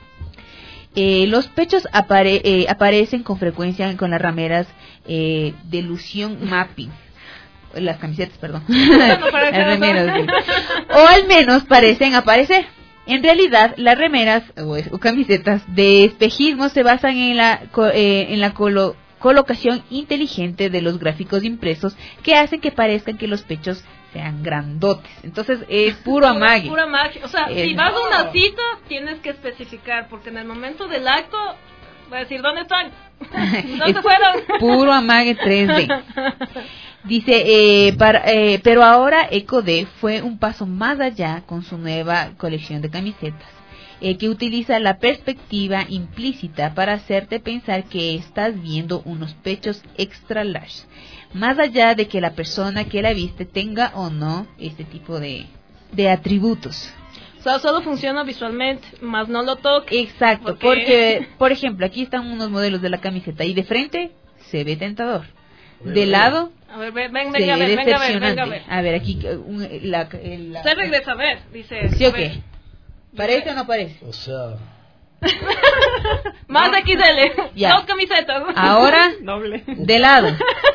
Eh, los pechos apare eh, aparecen con frecuencia con las rameras eh, de ilusión mapping. Las camisetas, perdón. Las remeras, sí. O al menos parecen aparecer. En realidad, las remeras o, o camisetas de espejismo se basan en la, co eh, en la colo colocación inteligente de los gráficos impresos que hacen que parezcan que los pechos sean grandotes. Entonces, es puro amague. Pura magia. O sea, Eh, si vas no. a una cita, tienes que especificar, porque en el momento del acto va a decir, ¿dónde están? ¿Dónde Es fueron? puro amague tres D. Dice, eh, para, eh, pero ahora Eco D fue un paso más allá con su nueva colección de camisetas, eh, que utiliza la perspectiva implícita para hacerte pensar que estás viendo unos pechos extra large, más allá de que la persona que la viste tenga o no este tipo de, de atributos. O sea, solo funciona visualmente, más no lo toques. Exacto, Ok. porque, por ejemplo, aquí están unos modelos de la camiseta y de frente se ve tentador. De lado A ver, ven, ven, se venga a ve ver, venga a ver, decepcionante. venga a ver. A ver, aquí eh, un, la, el- la- Usted regresa a ver, dice. ¿Sí a o ver. qué? ¿Parece o no parece? O sea, Más equis ele. Ya. Dos camisetas. Ahora, Doble. de lado.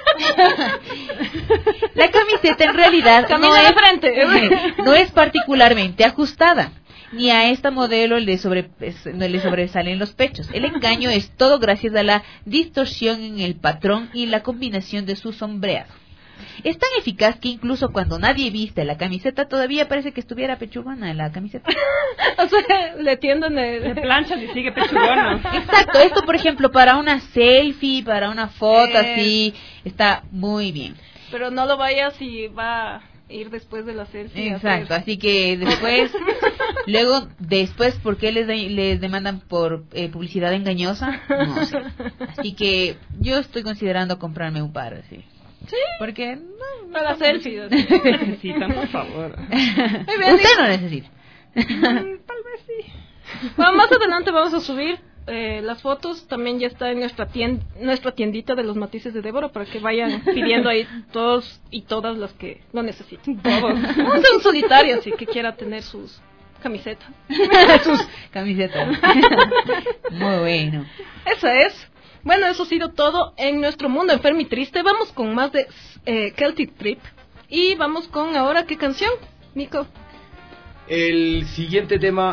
La camiseta en realidad no Camina de es, frente. no es particularmente ajustada. Ni a esta modelo le, sobre, es- no le sobresalen los pechos. El engaño es todo gracias a la distorsión en el patrón y la combinación de su sombreado. Es tan eficaz que incluso cuando nadie viste la camiseta todavía parece que estuviera pechugona la camiseta. O sea, le tienden De el... plancha y sigue pechugona. Exacto, esto por ejemplo para una selfie, para una foto Eh. así, está muy bien. Pero no lo vayas y va a ir después de la selfie. a Exacto, hacer- así que después, luego, después, ¿por qué les, de- les demandan por eh, publicidad engañosa? No sé. Así que yo estoy considerando comprarme un par, así. Sí, Porque no, para la selfie. así. Necesitan, por favor. Muy bien, usted dice- no necesita. Mm, Tal vez sí. Bueno, más adelante vamos a subir eh, las fotos. También ya está en nuestra tienda, nuestra tiendita de los matices de Débora para que vayan pidiendo ahí todos y todas las que lo necesiten. Todos. Vamos a un solitario, así que quiera tener sus camisetas. Sus camisetas. Muy bueno. Eso es. Bueno, eso ha sido todo en nuestro mundo enfermo y triste. Vamos con más de eh, Celtic Trip. Y vamos con ahora, ¿qué canción, Nico? el siguiente tema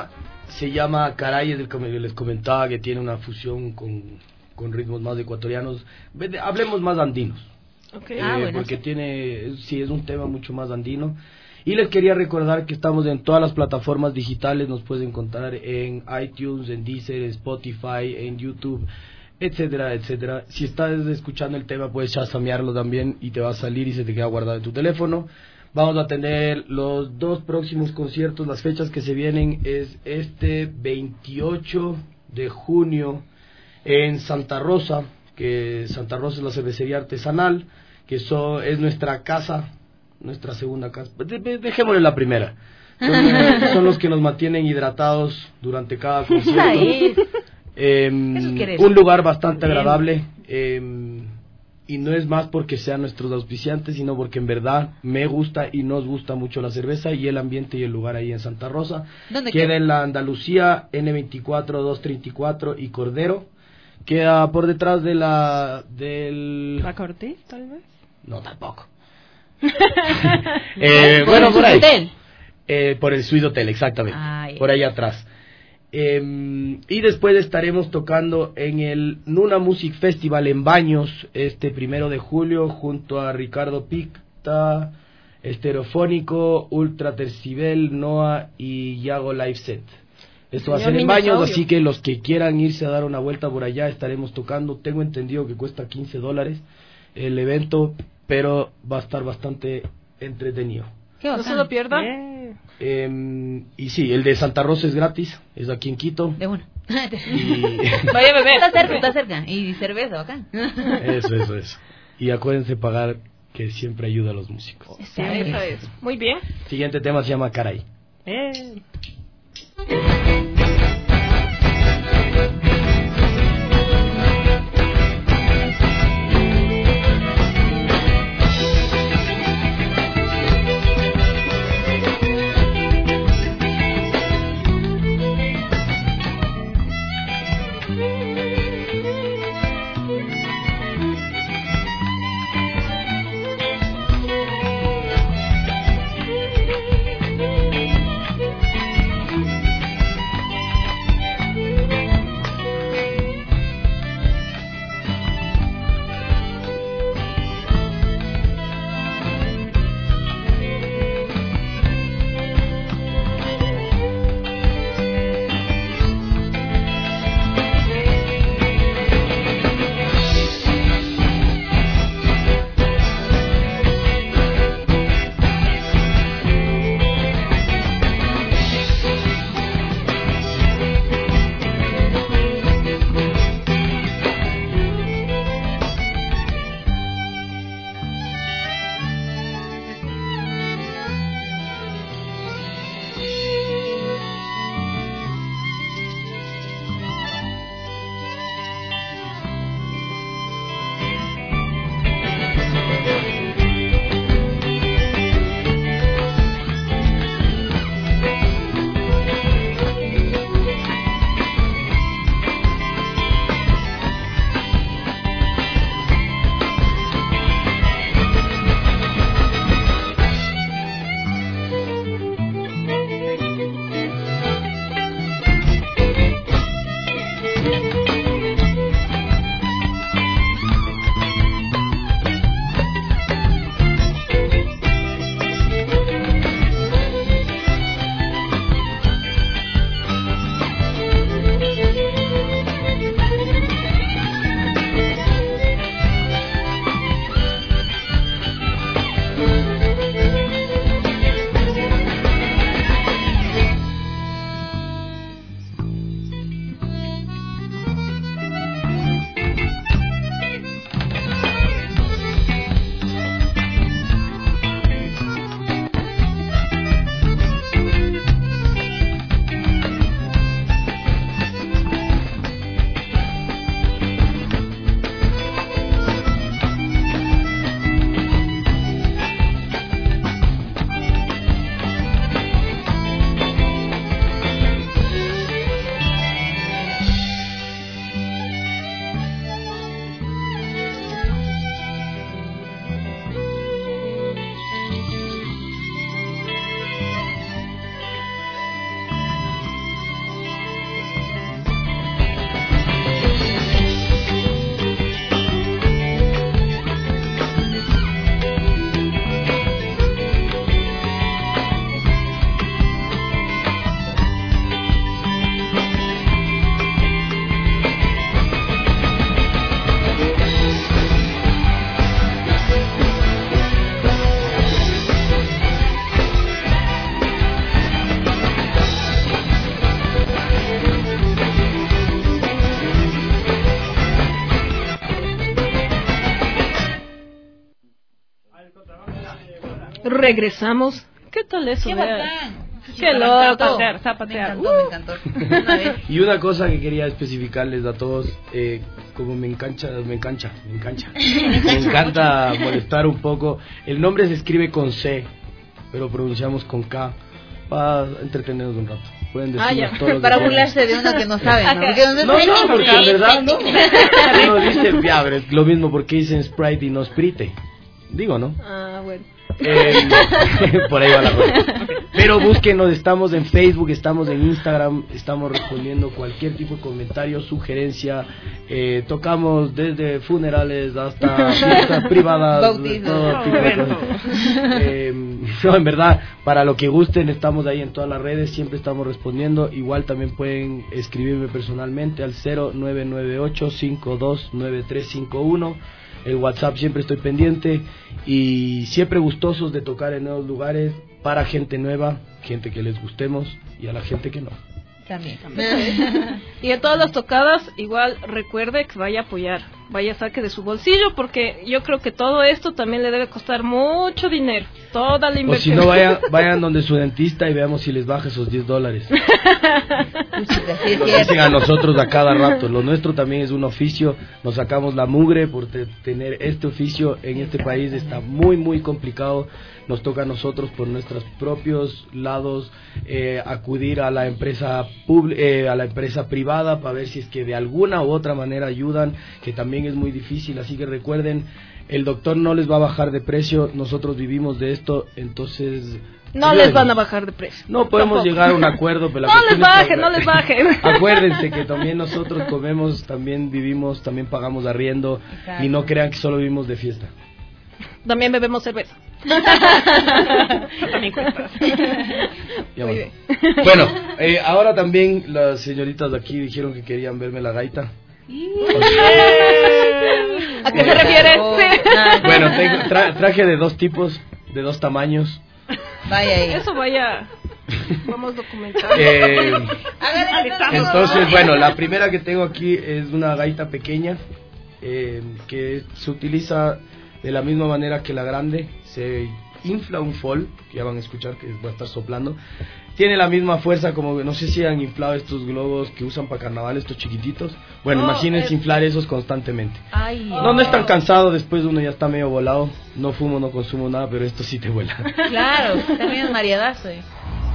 se llama Caray, es el que les comentaba que tiene una fusión con, con ritmos más ecuatorianos. Hablemos más andinos. Okay. Eh, Ah, bueno, porque sí. tiene, sí, es un tema mucho más andino. Y les quería recordar que estamos en todas las plataformas digitales, nos pueden encontrar en iTunes, en Deezer, en Spotify, en YouTube, etcétera, etcétera. Si estás escuchando el tema, puedes chasamearlo también y te va a salir y se te queda guardado en tu teléfono. Vamos a tener los dos próximos conciertos, las fechas que se vienen es este veintiocho de junio en Santa Rosa, que Santa Rosa es la cervecería artesanal, que eso es nuestra casa, nuestra segunda casa, de, de, dejémosle la primera. Son, son los que nos mantienen hidratados durante cada concierto. Ahí. Eh, Eso es querer. un lugar bastante agradable, eh, y no es más porque sean nuestros auspiciantes, sino porque en verdad me gusta y nos gusta mucho la cerveza y el ambiente y el lugar ahí en Santa Rosa. ¿Dónde queda? queda? En la Andalucía, ene veinticuatro, doscientos treinta y cuatro y Cordero. Queda por detrás de la del... ¿La Cortiz, tal vez? No, tampoco. eh, ¿Por bueno, el por ahí. hotel? Eh, por el Suite Hotel, exactamente. Ah, ya. Por ahí atrás. Eh, y después estaremos tocando en el Nuna Music Festival en Baños este primero de julio junto a Ricardo Picta, Estereofónico, Ultra Tercibel, Noah y Yago Live Set. Esto va a Señor ser en Baños, Dinosaurio. así que los que quieran irse a dar una vuelta por allá estaremos tocando. Tengo entendido que cuesta quince dólares el evento, pero va a estar bastante entretenido. Qué No bacán. se lo pierdan. Eh, Eh, y sí, el de Santa Rosa es gratis, es aquí en Quito. De uno. Y Vaya a beber. Está cerca, está cerca. Y cerveza, bacán. eso, eso, eso. Y acuérdense pagar, que siempre ayuda a los músicos. Está Eso bien. es. Muy bien. Siguiente tema se llama Caray. eh. Thank regresamos. ¿Qué tal eso? ¡Qué Vea? bacán! ¡Qué loco! Zapatear, Me zapatear. encantó, me encantó. Una vez. Y una cosa que quería especificarles a todos, eh, como me engancha, me engancha, me engancha, me encanta molestar un poco. El nombre se escribe con C, pero pronunciamos con K, para entretenernos un rato. Pueden decirnos Ah, ya. todo lo que Para quieran. burlarse de uno que no sabe, ¿no? Porque No, no, porque en verdad no. Uno dice, ya, pero es lo mismo porque dicen Sprite y no Sprite. Digo, ¿no? Ah, bueno. Eh, por ahí va la cosa. Pero búsquenos, estamos en Facebook, estamos en Instagram, estamos respondiendo cualquier tipo de comentario, sugerencia. Eh, tocamos desde funerales hasta fiestas privadas, de todo tipo de cosas. Eh, no, en verdad, para lo que gusten, estamos ahí en todas las redes, siempre estamos respondiendo. Igual también pueden escribirme personalmente al cero nueve nueve ocho cinco dos nueve tres cinco uno. El WhatsApp siempre estoy pendiente y siempre gustosos de tocar en nuevos lugares para gente nueva, gente que les gustemos y a la gente que no. También. Y en todas las tocadas, igual recuerde que vaya a apoyar, vaya, saque de su bolsillo, porque yo creo que todo esto también le debe costar mucho dinero, toda la O si inversión. no, vayan, vayan donde su dentista y veamos si les baja esos diez dólares. Lo dicen a nosotros a cada rato. Lo nuestro también es un oficio. Nos sacamos la mugre por te- tener este oficio en este país. Está muy, muy complicado. Nos toca a nosotros por nuestros propios lados eh, acudir a la empresa pub- eh, a la empresa privada para ver si es que de alguna u otra manera ayudan, que también es muy difícil. Así que recuerden, el doctor no les va a bajar de precio. Nosotros vivimos de esto, entonces No ayuden. les van a bajar de precio. No podemos Tampoco. llegar a un acuerdo, pero la No les cuestión es que- bajen, no les bajen. Acuérdense que también nosotros comemos, también vivimos, también pagamos arriendo. Exacto. Y no crean que solo vivimos de fiesta. También bebemos cerveza. También cuesta. Ya Muy bueno. bien. Bueno, eh, ahora también las señoritas de aquí dijeron que querían verme la gaita. ¿A qué se refiere? Oh, Sí. nada. Bueno, tengo, tra- traje de dos tipos, de dos tamaños. Vaya ahí. Eso vaya. Vamos a documentar. Eh, Hágale todo. entonces, bueno, la primera que tengo aquí es una gaita pequeña eh, que se utiliza de la misma manera que la grande. Se infla un fol, que ya van a escuchar que voy a estar soplando. Tiene la misma fuerza como, no sé si han inflado estos globos que usan para carnaval, estos chiquititos. Bueno, No, imagínense es- inflar esos constantemente. Ay, No, no es tan cansado, después uno ya está medio volado. No fumo, no consumo nada, pero esto sí te vuela. claro, también es mariadazo. eh.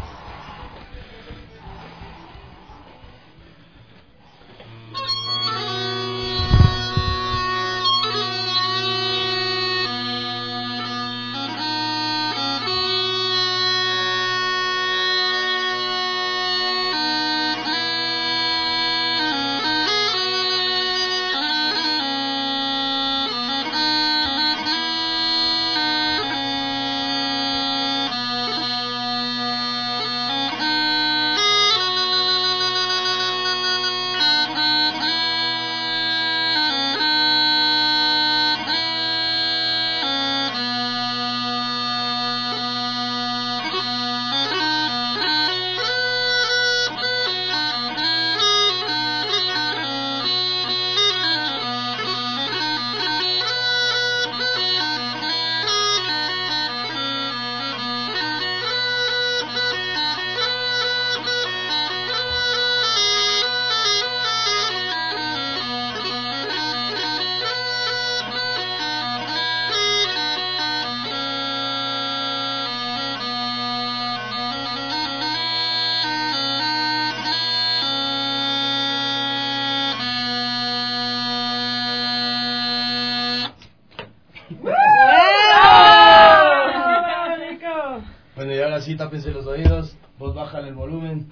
Bueno, y ahora sí, tápense los oídos. Vos bájale el volumen.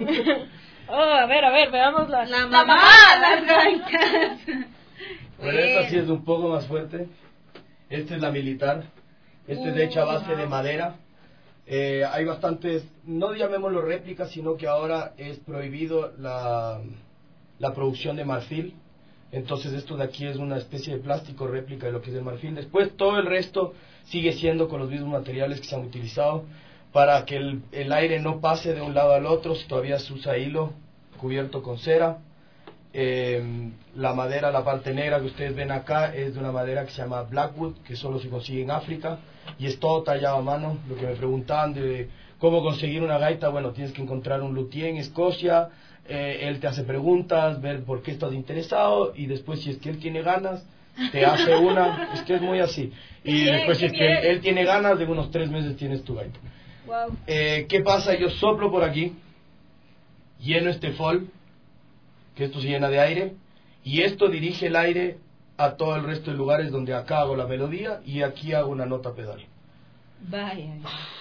Oh, a ver, a ver, veamos la, La mamá, las gaitas. Bueno, esta sí es un poco más fuerte. Esta es la militar. Esta es de hecha a base de madera. Eh, hay bastantes, no llamémoslo réplicas, sino que ahora es prohibido la, la producción de marfil. Entonces esto de aquí es una especie de plástico réplica de lo que es el marfil. Después todo el resto sigue siendo con los mismos materiales que se han utilizado para que el, el aire no pase de un lado al otro. Todavía se usa hilo cubierto con cera. Eh, la madera, la parte negra que ustedes ven acá es de una madera que se llama Blackwood, que solo se consigue en África y es todo tallado a mano. Lo que me preguntaban de cómo conseguir una gaita, bueno, tienes que encontrar un luthier en Escocia, eh, él te hace preguntas, ver por qué estás interesado y después si es que él tiene ganas, te hace una, es que es muy así. Y Bien, después si es que bien. él, él tiene ganas, de unos tres meses tienes tu gaita. Wow. Eh, ¿Qué pasa? Yo soplo por aquí, lleno este fol, que esto se llena de aire, y esto dirige el aire a todo el resto de lugares donde acá hago la melodía y aquí hago una nota pedal. Vaya.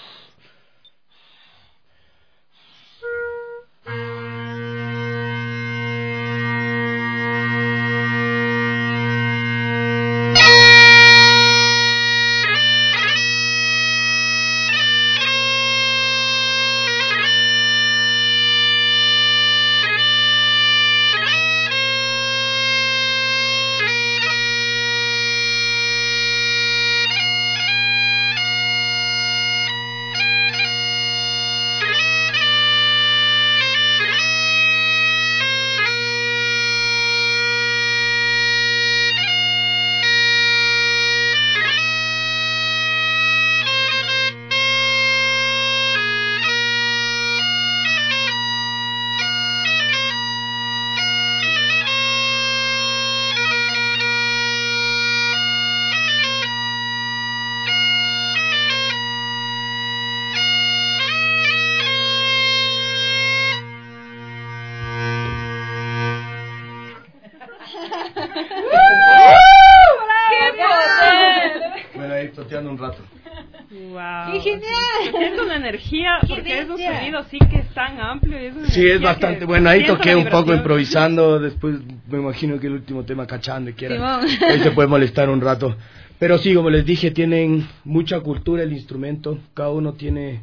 Bueno, ahí toteando un rato. Wow. ¡Qué genial! Siento una energía, ¡Qué porque es un bestia! sonido sí que es tan amplio. Y es una Sí, es energía bastante que bueno. Ahí siento toqué la un poco vibración. improvisando. Después me imagino que el último tema cachando que era. Simón. Ahí se puede molestar un rato. Pero sí, como les dije, tienen mucha cultura el instrumento. Cada uno tiene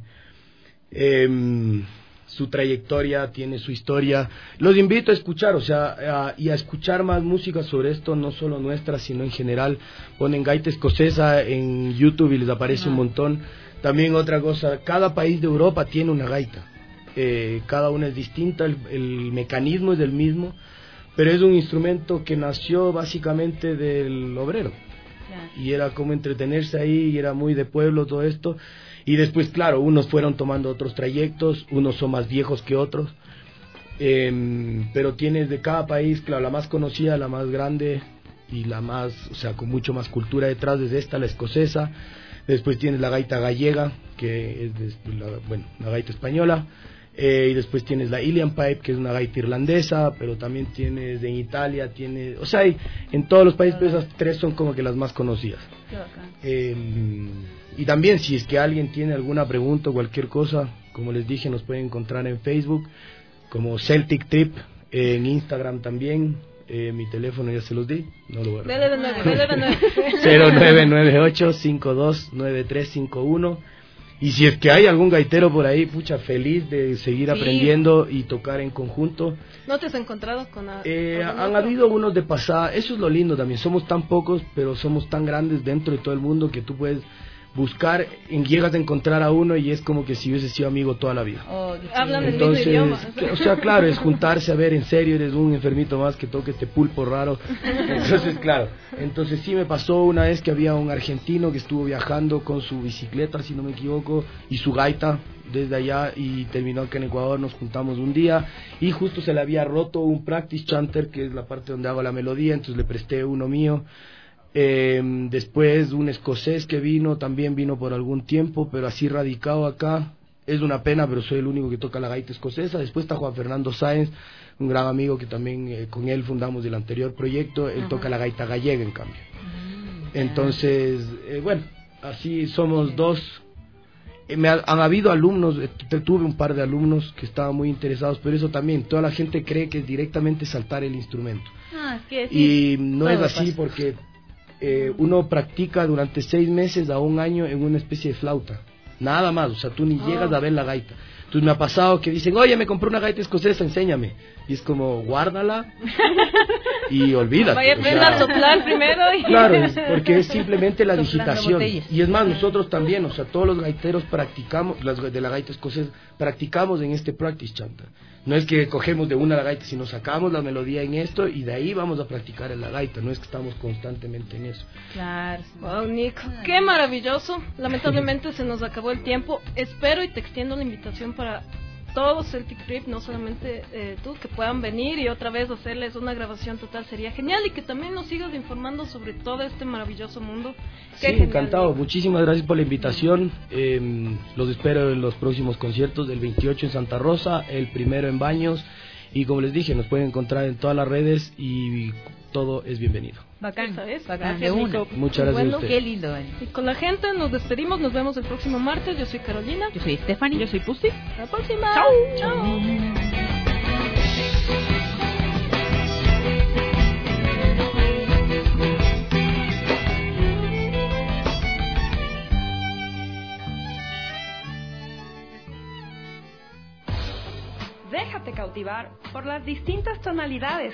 eh, su trayectoria, tiene su historia. Los invito a escuchar, o sea, a, y a escuchar más música sobre esto, no solo nuestra, sino en general. Ponen gaita escocesa en YouTube y les aparece un montón. También otra cosa, cada país de Europa tiene una gaita. Eh, cada una es distinta, el, el mecanismo es el mismo, pero es un instrumento que nació básicamente del obrero. Y era como entretenerse ahí, y era muy de pueblo todo esto. Y después, claro, unos fueron tomando otros trayectos, unos son más viejos que otros. Eh, pero tienes de cada país, claro, la más conocida, la más grande y la más, o sea, con mucho más cultura detrás, desde esta, la escocesa. Después tienes la gaita gallega, que es de la, bueno, la gaita española. Eh, y después tienes la Ilian Pipe, que es una gaita irlandesa, pero también tienes en Italia, tienes, o sea, hay, en todos los países, pero esas tres son como que las más conocidas. Eh, y también, si es que alguien tiene alguna pregunta o cualquier cosa, como les dije, nos pueden encontrar en Facebook como Celtic Trip, eh, en Instagram también. Eh, mi teléfono ya se los di, no lo voy a Dele de nuevo, dele de nuevo. cero nueve nueve ocho cinco dos nueve tres cinco uno. Y si es que hay algún gaitero por ahí, pucha, feliz de seguir Sí. aprendiendo y tocar en conjunto. ¿No te has encontrado con a- Eh, algún han otro? habido unos de pasada, eso es lo lindo también, somos tan pocos, pero somos tan grandes dentro de todo el mundo que tú puedes buscar, en, llegas a encontrar a uno y es como que si hubiese sido amigo toda la vida. Oh, qué Hablan chido. el mismo idioma. que- o sea, claro, es juntarse a ver, en serio, eres un enfermito más que toque este pulpo raro. Entonces, claro, entonces sí me pasó una vez que había un argentino que estuvo viajando con su bicicleta, si no me equivoco, y su gaita desde allá, y terminó acá en Ecuador, nos juntamos un día y justo se le había roto un practice chanter, que es la parte donde hago la melodía, entonces le presté uno mío. Eh, después un escocés que vino, también vino por algún tiempo, pero así radicado acá. Es una pena, pero soy el único que toca la gaita escocesa. Después está Juan Fernando Sáenz, un gran amigo que también eh, con él fundamos el anterior proyecto. Él Ajá. toca la gaita gallega, en cambio. Mm, ya. Entonces, eh, bueno, así somos dos. Eh, me ha- han habido alumnos, eh, tu- tuve un par de alumnos que estaban muy interesados, pero eso también, toda la gente cree que es directamente saltar el instrumento. Ah, es que sí, Y no todo es así pasa. porque eh, uno practica durante seis meses a un año en una especie de flauta. nada más, o sea, tú ni oh. llegas a ver la gaita. Entonces me ha pasado que dicen, oye, me compré una gaita escocesa, enséñame. Y es como, guárdala y olvídate. Vaya a aprender a soplar primero. Y... Claro, es porque es simplemente la digitación. Y es más, nosotros también, o sea, todos los gaiteros practicamos, las de la gaita escocesa, practicamos en este practice chanta. No es que cogemos de una la gaita, sino sacamos la melodía en esto y de ahí vamos a practicar en la gaita. No es que estamos constantemente en eso. Claro. Wow, Nico, qué maravilloso. Lamentablemente se nos acabó el tiempo. Espero y te extiendo la invitación para todos Celtic Trip, no solamente eh, tú, que puedan venir y otra vez hacerles una grabación total, sería genial, y que también nos sigas informando sobre todo este maravilloso mundo. Sí, genial, encantado, Nico. Muchísimas gracias por la invitación. eh, los espero en los próximos conciertos, del veintiocho en Santa Rosa, el primero en Baños, y como les dije, nos pueden encontrar en todas las redes y todo es bienvenido. Bacán, ¿sabes? Bacán, de una. Muchas gracias bueno, a usted. Qué lindo. ¿Eh? Y con la gente nos despedimos, nos vemos el próximo martes. Yo soy Carolina. Yo soy Stephanie. Yo soy Pussy. Hasta la próxima. Chao. Chao. Déjate cautivar por las distintas tonalidades